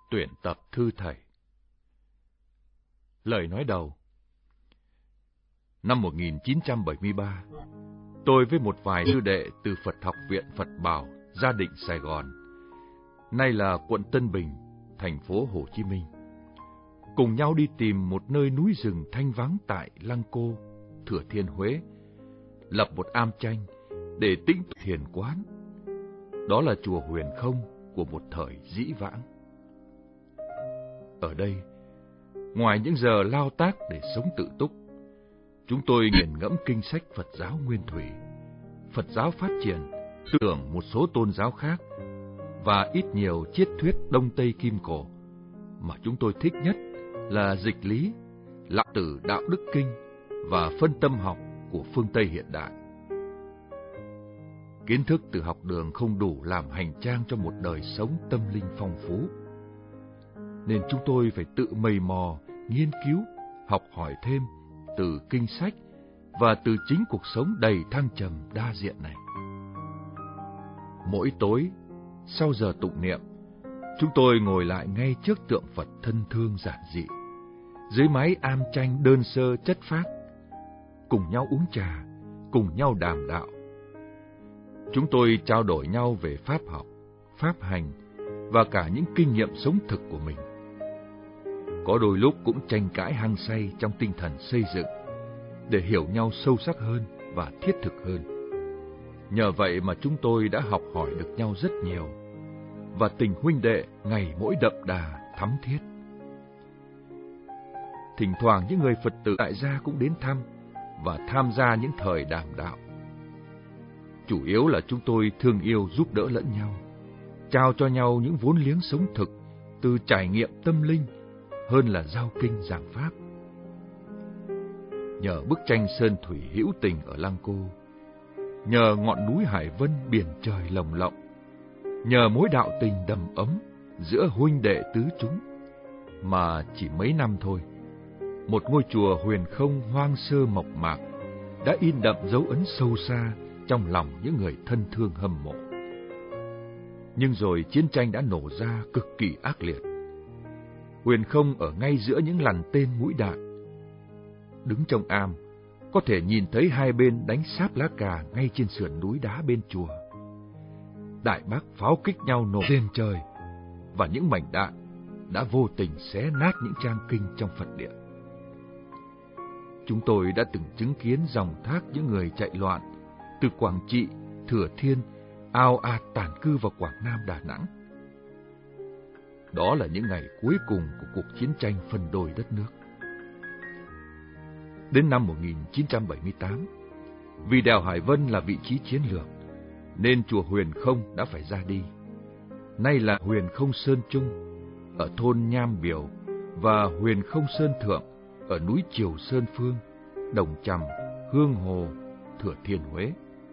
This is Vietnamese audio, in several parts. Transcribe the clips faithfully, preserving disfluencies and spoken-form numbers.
Tuyển tập thư thầy. Lời nói đầu. Năm một nghìn chín trăm bảy mươi ba, tôi với một vài sư đệ từ Phật học viện Phật Bảo, Gia Định, Sài Gòn, nay là quận Tân Bình, thành phố Hồ Chí Minh, cùng nhau đi tìm một nơi núi rừng thanh vắng tại Lăng Cô, Thừa Thiên Huế, lập một am tranh để tĩnh thiền quán. Đó là chùa Huyền Không của một thời dĩ vãng. Ở đây, ngoài những giờ lao tác để sống tự túc, chúng tôi nghiền ngẫm kinh sách Phật giáo nguyên thủy, Phật giáo phát triển, tư tưởng một số tôn giáo khác, và ít nhiều triết thuyết Đông Tây Kim Cổ, mà chúng tôi thích nhất là dịch lý, Lão Tử Đạo Đức Kinh và phân tâm học của phương Tây hiện đại. Kiến thức từ học đường không đủ làm hành trang cho một đời sống tâm linh phong phú, nên chúng tôi phải tự mày mò, nghiên cứu, học hỏi thêm từ kinh sách và từ chính cuộc sống đầy thăng trầm đa diện này. Mỗi tối, sau giờ tụng niệm, chúng tôi ngồi lại ngay trước tượng Phật thân thương giản dị, dưới mái am tranh đơn sơ chất phác, cùng nhau uống trà, cùng nhau đàm đạo. Chúng tôi trao đổi nhau về pháp học, pháp hành và cả những kinh nghiệm sống thực của mình. Có đôi lúc cũng tranh cãi hăng say trong tinh thần xây dựng, để hiểu nhau sâu sắc hơn và thiết thực hơn. Nhờ vậy mà chúng tôi đã học hỏi được nhau rất nhiều, và tình huynh đệ ngày mỗi đậm đà, thắm thiết. Thỉnh thoảng những người Phật tử tại gia cũng đến thăm và tham gia những thời đàm đạo. Chủ yếu là chúng tôi thương yêu giúp đỡ lẫn nhau, trao cho nhau những vốn liếng sống thực từ trải nghiệm tâm linh hơn là giao kinh giảng pháp. Nhờ bức tranh sơn thủy hữu tình ở Lăng Cô, nhờ ngọn núi Hải Vân biển trời lồng lộng, nhờ mối đạo tình đầm ấm giữa huynh đệ tứ chúng, mà chỉ mấy năm thôi, một ngôi chùa Huyền Không hoang sơ mộc mạc đã in đậm dấu ấn sâu xa trong lòng những người thân thương hâm mộ. Nhưng rồi chiến tranh đã nổ ra cực kỳ ác liệt. Huyền Không ở ngay giữa những lằn tên mũi đạn. Đứng trong am, có thể nhìn thấy hai bên đánh sáp lá cà ngay trên sườn núi đá bên chùa. Đại bác pháo kích nhau nổ lên trời, và những mảnh đạn đã vô tình xé nát những trang kinh trong Phật điện. Chúng tôi đã từng chứng kiến dòng thác những người chạy loạn từ Quảng Trị, Thừa Thiên, ào ạt tản cư vào Quảng Nam, Đà Nẵng. Đó là những ngày cuối cùng của cuộc chiến tranh phân đôi đất nước. Đến năm một nghìn chín trăm bảy mươi tám, vì đèo Hải Vân là vị trí chiến lược, nên chùa Huyền Không đã phải ra đi. Nay là Huyền Không Sơn Trung ở thôn Nham Biểu và Huyền Không Sơn Thượng ở núi Triều Sơn Phương, Đồng Trầm, Hương Hồ, Thừa Thiên Huế.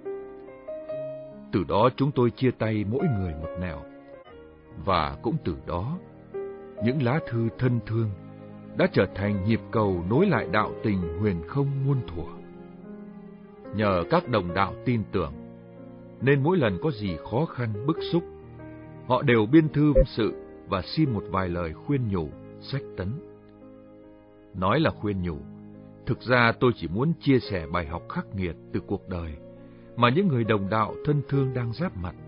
Từ đó chúng tôi chia tay mỗi người một nẻo, và cũng từ đó những lá thư thân thương đã trở thành nhịp cầu nối lại đạo tình Huyền Không muôn thuở. Nhờ các đồng đạo tin tưởng, nên mỗi lần có gì khó khăn bức xúc, họ đều biên thư tâm sự và xin một vài lời khuyên nhủ, sách tấn. Nói là khuyên nhủ, thực ra tôi chỉ muốn chia sẻ bài học khắc nghiệt từ cuộc đời mà những người đồng đạo thân thương đang giáp mặt.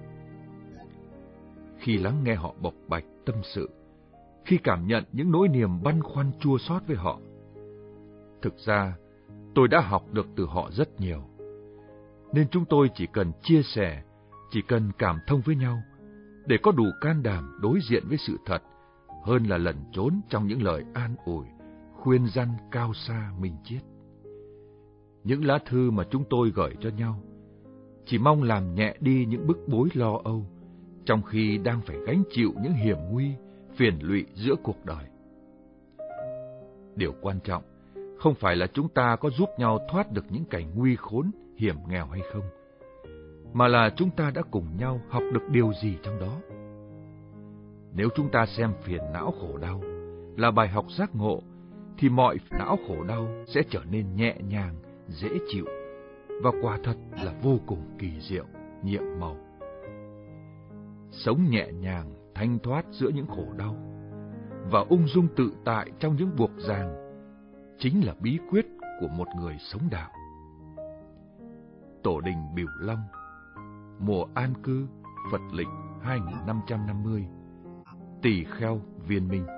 Khi lắng nghe họ bộc bạch tâm sự, khi cảm nhận những nỗi niềm băn khoăn chua xót với họ, thực ra tôi đã học được từ họ rất nhiều. Nên chúng tôi chỉ cần chia sẻ, chỉ cần cảm thông với nhau, để có đủ can đảm đối diện với sự thật, hơn là lẩn trốn trong những lời an ủi, khuyên răn cao xa minh triết. Những lá thư mà chúng tôi gửi cho nhau chỉ mong làm nhẹ đi những bức bối lo âu, trong khi đang phải gánh chịu những hiểm nguy, phiền lụy giữa cuộc đời. Điều quan trọng không phải là chúng ta có giúp nhau thoát được những cảnh nguy khốn, hiểm nghèo hay không, mà là chúng ta đã cùng nhau học được điều gì trong đó. Nếu chúng ta xem phiền não khổ đau là bài học giác ngộ, thì mọi phiền não khổ đau sẽ trở nên nhẹ nhàng, dễ chịu, và quả thật là vô cùng kỳ diệu, nhiệm màu. Sống nhẹ nhàng, thanh thoát giữa những khổ đau và ung dung tự tại trong những buộc ràng chính là bí quyết của một người sống đạo. Tổ đình Bửu Long, mùa an cư, Phật lịch hai nghìn năm trăm năm mươi, Tỳ Kheo, Viên Minh.